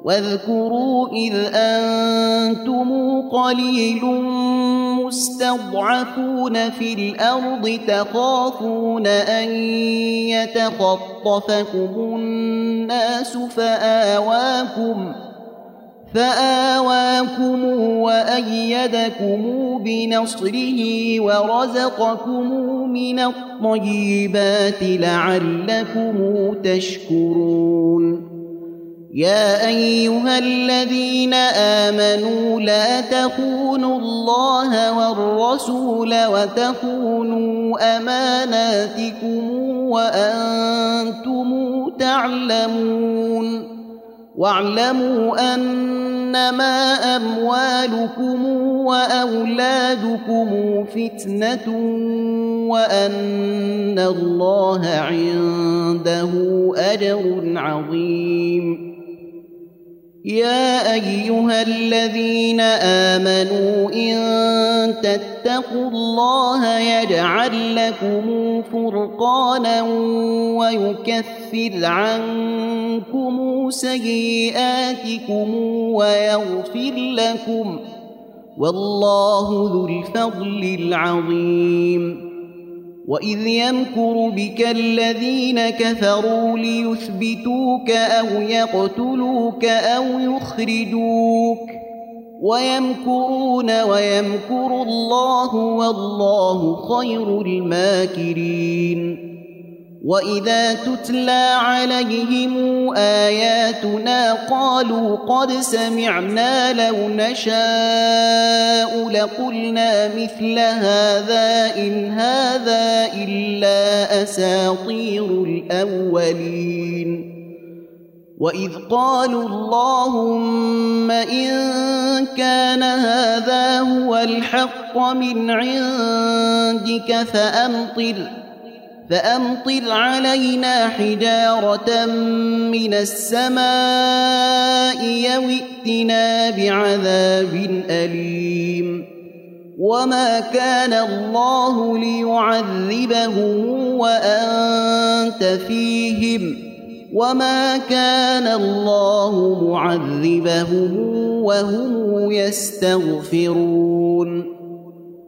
واذكروا إذ أنتم قليل مستضعفون في الأرض تخافون أن يتخطفكم الناس فآواكم وأيدكم بنصره ورزقكم من الطيبات لعلكم تشكرون يا أيها الذين آمنوا لا تخونوا الله والرسول وتخونوا أماناتكم وأنتم تعلمون واعلموا أنما أموالكم وأولادكم فتنة وأن الله عنده أجر عظيم يا أيها الذين آمنوا إن تتقوا الله يجعل لكم فرقانا ويكفر عنكم سيئاتكم ويغفر لكم والله ذو الفضل العظيم وإذ يمكر بك الذين كفروا ليثبتوك أو يقتلوك أو يخرجوك ويمكرون ويمكر الله والله خير الماكرين وإذا تتلى عليهم آياتنا قالوا قد سمعنا لو نشاء لقلنا مثل هذا إن هذا إلا أساطير الأولين وإذ قالوا اللهم إن كان هذا هو الحق من عندك فأمطر علينا حجارة من السماء أو ائتنا بعذاب أليم وما كان الله ليعذبهم وأنت فيهم وما كان الله معذبهم وهم يستغفرون